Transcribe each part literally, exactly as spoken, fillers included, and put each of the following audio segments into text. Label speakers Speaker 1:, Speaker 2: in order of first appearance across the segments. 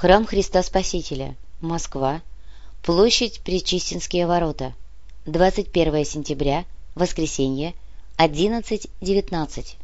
Speaker 1: Храм Христа Спасителя. Москва. Площадь Пречистинские ворота. двадцать первое сентября. Воскресенье. одиннадцать девятнадцать.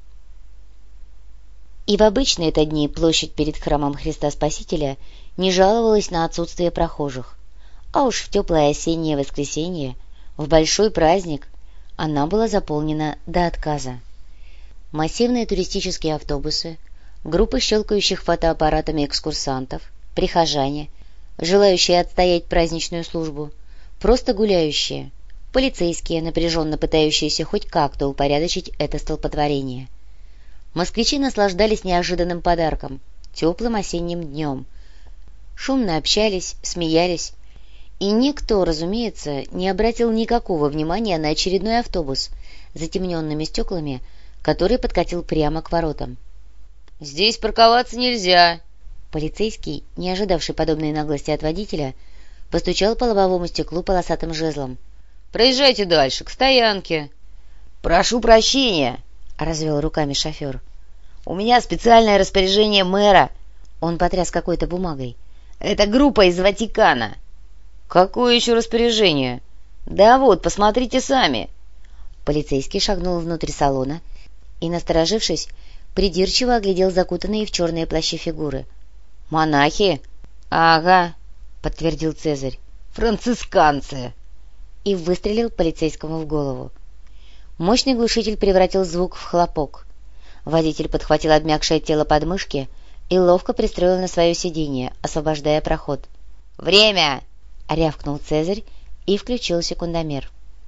Speaker 1: И в обычные это дни площадь перед храмом Христа Спасителя не жаловалась на отсутствие прохожих. А уж в теплое осеннее воскресенье, в большой праздник, она была заполнена до отказа. Массивные туристические автобусы, группы щелкающих фотоаппаратами экскурсантов, прихожане, желающие отстоять праздничную службу, просто гуляющие, полицейские, напряженно пытающиеся хоть как-то упорядочить это столпотворение. Москвичи наслаждались неожиданным подарком, теплым осенним днем. Шумно общались, смеялись, и никто, разумеется, не обратил никакого внимания на очередной автобус с затемненными стеклами, который подкатил прямо к воротам.
Speaker 2: «Здесь парковаться нельзя!»
Speaker 1: Полицейский, не ожидавший подобной наглости от водителя, постучал по лобовому стеклу полосатым жезлом.
Speaker 2: «Проезжайте дальше, к стоянке!»
Speaker 3: «Прошу прощения!» — развел руками шофер. «У меня специальное распоряжение мэра!» Он потряс какой-то бумагой. «Это группа из Ватикана!»
Speaker 2: «Какое еще распоряжение?»
Speaker 3: «Да вот, посмотрите сами!»
Speaker 1: Полицейский шагнул внутрь салона и, насторожившись, придирчиво оглядел закутанные в черные плащи фигуры.
Speaker 3: «Монахи?»
Speaker 1: «Ага», — подтвердил Цезарь.
Speaker 3: «Францисканцы!»
Speaker 1: И выстрелил полицейскому в голову. Мощный глушитель превратил звук в хлопок. Водитель подхватил обмякшее тело под мышки и ловко пристроил на свое сиденье, освобождая проход.
Speaker 3: «Время!»
Speaker 1: — рявкнул Цезарь и включил секундомер.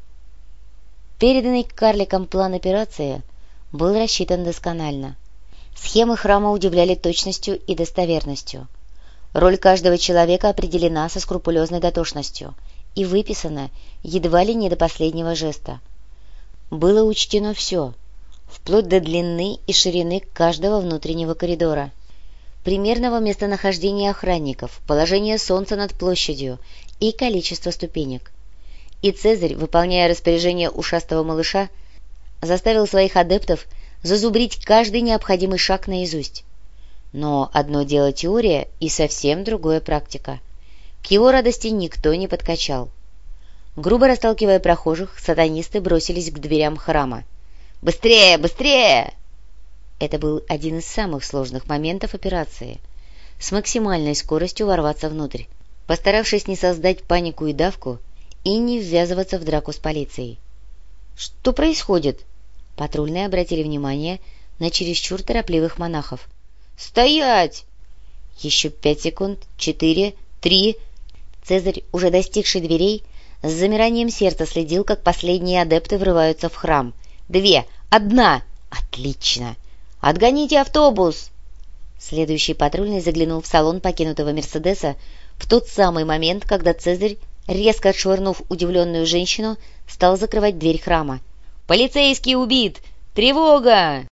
Speaker 1: Переданный карликам план операции был рассчитан досконально. Схемы храма удивляли точностью и достоверностью. Роль каждого человека определена со скрупулезной дотошностью и выписана едва ли не до последнего жеста. Было учтено все, вплоть до длины и ширины каждого внутреннего коридора, примерного местонахождения охранников, положения солнца над площадью и количество ступенек. И Цезарь, выполняя распоряжение ушастого малыша, заставил своих адептов зазубрить каждый необходимый шаг наизусть. Но одно дело теория и совсем другое практика. К его радости никто не подкачал. Грубо расталкивая прохожих, сатанисты бросились к дверям храма.
Speaker 3: «Быстрее! Быстрее!»
Speaker 1: Это был один из самых сложных моментов операции. С максимальной скоростью ворваться внутрь, постаравшись не создать панику и давку и не ввязываться в драку с полицией. «Что происходит?» Патрульные обратили внимание на чересчур торопливых монахов.
Speaker 2: «Стоять!»
Speaker 1: Еще пять секунд, четыре, три. Цезарь, уже достигший дверей, с замиранием сердца следил, как последние адепты врываются в храм. «Две! Одна! Отлично! Отгоните автобус!» Следующий патрульный заглянул в салон покинутого «Мерседеса» в тот самый момент, когда Цезарь, резко отшвырнув удивленную женщину, стал закрывать дверь храма. «Полицейский убит! Тревога!»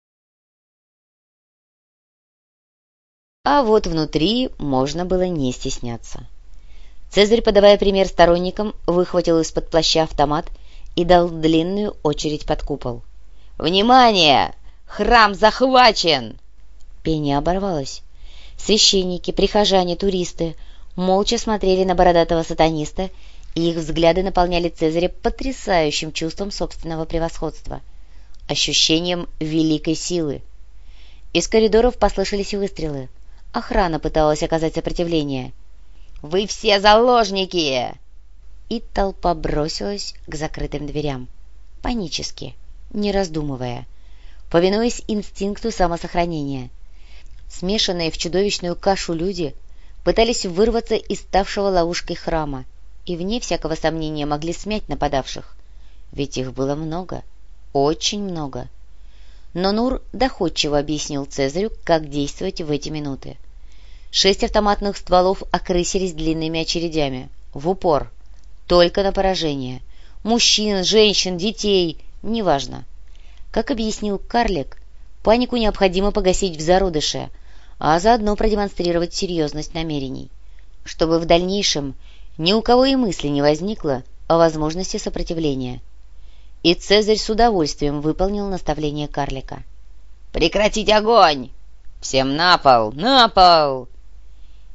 Speaker 1: А вот внутри можно было не стесняться. Цезарь, подавая пример сторонникам, выхватил из-под плаща автомат и дал длинную очередь под купол.
Speaker 3: «Внимание! Храм захвачен!»
Speaker 1: Пение оборвалось. Священники, прихожане, туристы молча смотрели на бородатого сатаниста, и их взгляды наполняли Цезаря потрясающим чувством собственного превосходства, ощущением великой силы. Из коридоров послышались выстрелы. Охрана пыталась оказать сопротивление.
Speaker 3: «Вы все заложники!»
Speaker 1: И толпа бросилась к закрытым дверям, панически, не раздумывая, повинуясь инстинкту самосохранения. Смешанные в чудовищную кашу люди пытались вырваться из ставшего ловушкой храма и, вне всякого сомнения, могли смять нападавших, ведь их было много, очень много. Но Нур доходчиво объяснил Цезарю, как действовать в эти минуты. Шесть автоматных стволов окрысились длинными очередями, в упор, только на поражение. Мужчин, женщин, детей, неважно. Как объяснил карлик, панику необходимо погасить в зародыше, а заодно продемонстрировать серьезность намерений, чтобы в дальнейшем ни у кого и мысли не возникло о возможности сопротивления. И Цезарь с удовольствием выполнил наставление карлика.
Speaker 3: «Прекратить огонь! Всем на пол! На пол!»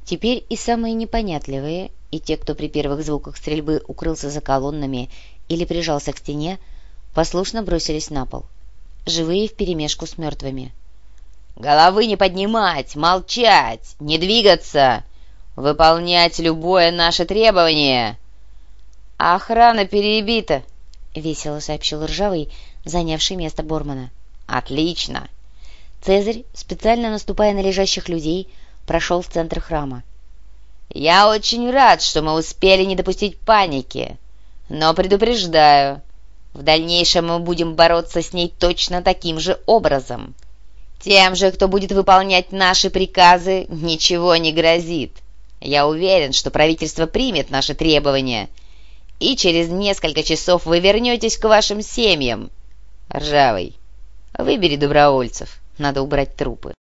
Speaker 1: Теперь и самые непонятливые, и те, кто при первых звуках стрельбы укрылся за колоннами или прижался к стене, послушно бросились на пол, живые вперемешку с мертвыми.
Speaker 2: «Головы не поднимать! Молчать! Не двигаться! Выполнять любое наше требование!» «Охрана перебита!»
Speaker 1: — весело сообщил Ржавый, занявший место Бормана.
Speaker 2: «Отлично!»
Speaker 1: Цезарь, специально наступая на лежащих людей, прошел в центр храма.
Speaker 2: «Я очень рад, что мы успели не допустить паники, но предупреждаю, в дальнейшем мы будем бороться с ней точно таким же образом. Тем же, кто будет выполнять наши приказы, ничего не грозит. Я уверен, что правительство примет наши требования, и через несколько часов вы вернетесь к вашим семьям. Ржавый, выбери добровольцев, надо убрать трупы».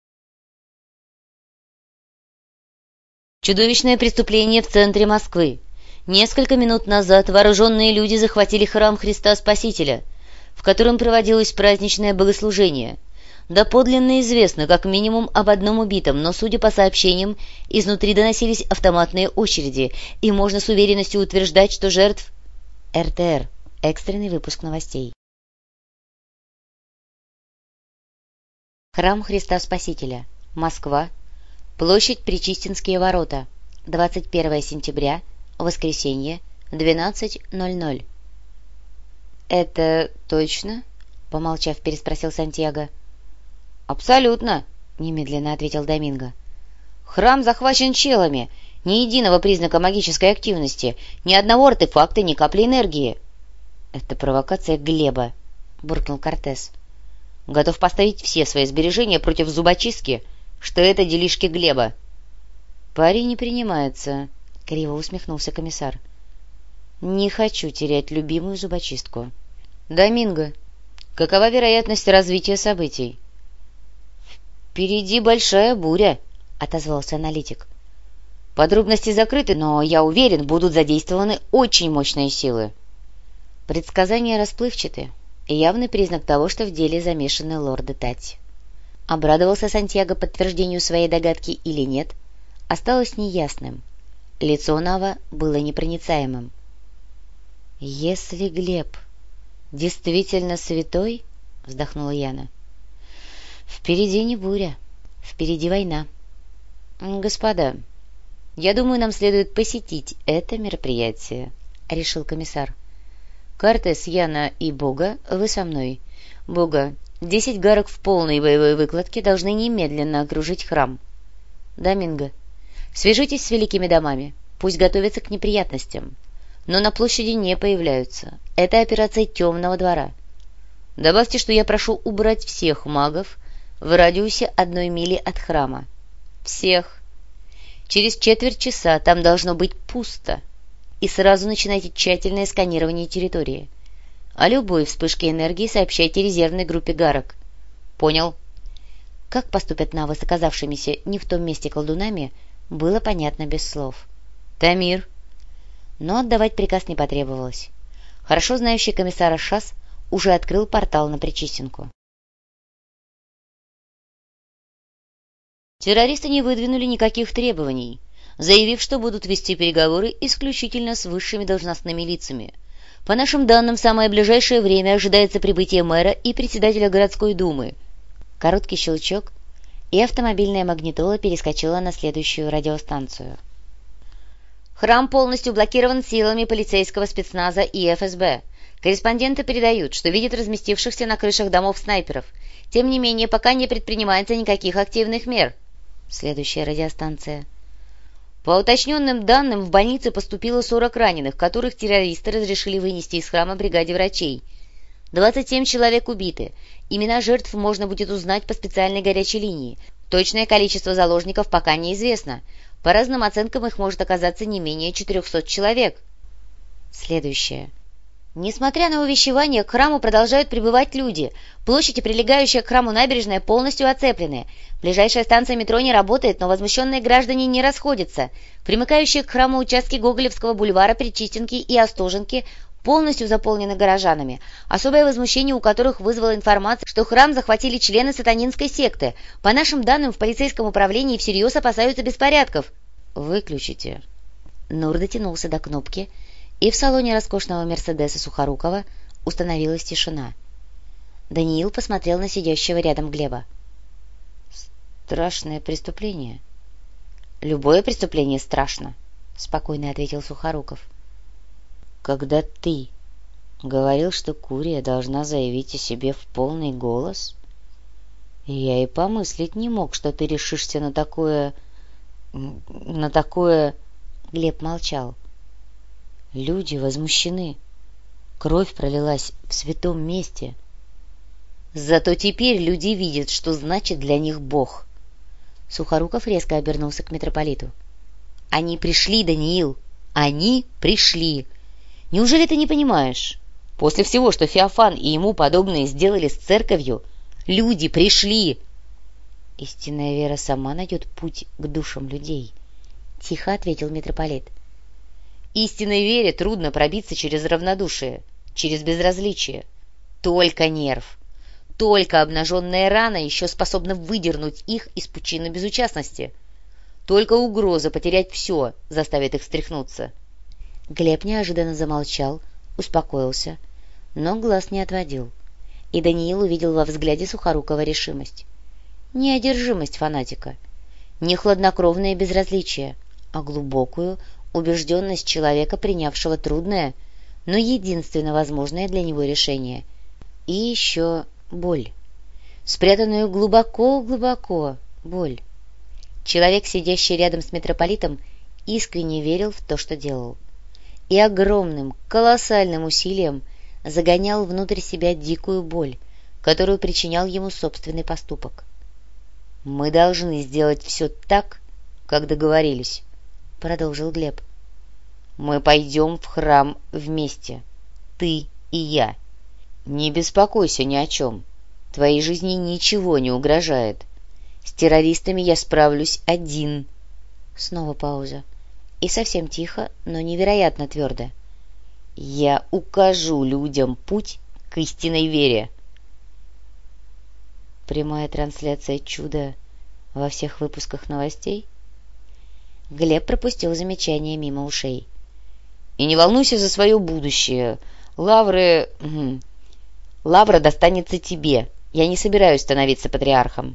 Speaker 1: Чудовищное преступление в центре Москвы. Несколько минут назад вооруженные люди захватили храм Христа Спасителя, в котором проводилось праздничное богослужение. Доподлинно известно как минимум об одном убитом, но, судя по сообщениям, изнутри доносились автоматные очереди, и можно с уверенностью утверждать, что жертв... эр тэ эр. Экстренный выпуск новостей. Храм Христа Спасителя. Москва. Площадь Пречистинские ворота. двадцать первое сентября. Воскресенье. двенадцать ноль ноль. «Это точно?» — помолчав, переспросил Сантьяго.
Speaker 2: «Абсолютно», —
Speaker 1: немедленно ответил Доминго.
Speaker 2: «Храм захвачен челами. Ни единого признака магической активности, ни одного артефакта, ни капли энергии».
Speaker 1: «Это провокация Глеба», — буркнул Кортес.
Speaker 2: «Готов поставить все свои сбережения против зубочистки, что это делишки Глеба».
Speaker 1: «Парень не принимается», — криво усмехнулся комиссар. «Не хочу терять любимую зубочистку». «Доминго, какова вероятность развития событий?»
Speaker 2: «Впереди большая буря», — отозвался аналитик. «Подробности закрыты, но, я уверен, будут задействованы очень мощные силы».
Speaker 1: Предсказания расплывчаты, и явный признак того, что в деле замешаны лорды Тати. Обрадовался Сантьяго подтверждению своей догадки или нет, осталось неясным. Лицо Нава было непроницаемым. «Если Глеб действительно святой, — вздохнула Яна, — впереди не буря, впереди война. Господа, я думаю, нам следует посетить это мероприятие, — решил комиссар. Кортес, Яна и Бога, вы со мной. Бога, десять гарок в полной боевой выкладке должны немедленно окружить храм. Доминго, свяжитесь с великими домами, пусть готовятся к неприятностям, но на площади не появляются. Это операция темного двора. Добавьте, что я прошу убрать всех магов в радиусе одной мили от храма. Всех. Через четверть часа там должно быть пусто. И сразу начинайте тщательное сканирование территории. О любой вспышке энергии сообщайте резервной группе гарок. Понял? Как поступят навы с оказавшимися не в том месте колдунами, было понятно без слов. Тамир. Но отдавать приказ не потребовалось. Хорошо знающий комиссара Шас уже открыл портал на Пречистенку. Террористы не выдвинули никаких требований, заявив, что будут вести переговоры исключительно с высшими должностными лицами. По нашим данным, в самое ближайшее время ожидается прибытие мэра и председателя городской думы. Короткий щелчок, и автомобильная магнитола перескочила на следующую радиостанцию. Храм полностью блокирован силами полицейского спецназа и эф эс бэ. Корреспонденты передают, что видят разместившихся на крышах домов снайперов. Тем не менее, пока не предпринимается никаких активных мер. Следующая радиостанция. По уточненным данным, в больнице поступило сорок раненых, которых террористы разрешили вынести из храма бригаде врачей. двадцать семь человек убиты. Имена жертв можно будет узнать по специальной горячей линии. Точное количество заложников пока неизвестно. По разным оценкам их может оказаться не менее четырехсот человек. Следующее. Несмотря на увещевания, к храму продолжают прибывать люди. Площадь и прилегающая к храму набережная полностью оцеплены. Ближайшая станция метро не работает, но возмущенные граждане не расходятся. Примыкающие к храму участки Гоголевского бульвара, Пречистенки и Остоженки полностью заполнены горожанами, особое возмущение у которых вызвала информация, что храм захватили члены сатанинской секты. По нашим данным, в полицейском управлении всерьез опасаются беспорядков. «Выключите». Нур дотянулся до кнопки, и в салоне роскошного «Мерседеса» Сухорукова установилась тишина. Даниил посмотрел на сидящего рядом Глеба. «Страшное преступление». «Любое преступление страшно», — спокойно ответил Сухоруков. «Когда ты говорил, что Курия должна заявить о себе в полный голос, я и помыслить не мог, что ты решишься на такое... на такое...» Глеб молчал. «Люди возмущены. Кровь пролилась в святом месте. Зато теперь люди видят, что значит для них Бог». Сухоруков резко обернулся к митрополиту. «Они пришли, Даниил! Они пришли! Неужели ты не понимаешь? После всего, что Феофан и ему подобные сделали с церковью, люди пришли!» «Истинная вера сама найдет путь к душам людей», — тихо ответил митрополит. «Истинной вере трудно пробиться через равнодушие, через безразличие. Только нерв, только обнаженная рана еще способна выдернуть их из пучины безучастности. Только угроза потерять все заставит их встряхнуться». Глеб неожиданно замолчал, успокоился, но глаз не отводил, и Даниил увидел во взгляде Сухорукова решимость. Не одержимость фанатика, не хладнокровное безразличие, а глубокую убежденность человека, принявшего трудное, но единственно возможное для него решение. И еще боль, спрятанную глубоко-глубоко боль. Человек, сидящий рядом с митрополитом, искренне верил в то, что делал, и огромным, колоссальным усилием загонял внутрь себя дикую боль, которую причинял ему собственный поступок. «Мы должны сделать все так, как договорились», — продолжил Глеб. «Мы пойдем в храм вместе, ты и я. Не беспокойся ни о чем, твоей жизни ничего не угрожает. С террористами я справлюсь один». Снова пауза. И совсем тихо, но невероятно твердо. «Я укажу людям путь к истинной вере». Прямая трансляция чуда во всех выпусках новостей? Глеб пропустил замечание мимо ушей. «И не волнуйся за свое будущее. Лавры... Лавра достанется тебе. Я не собираюсь становиться патриархом.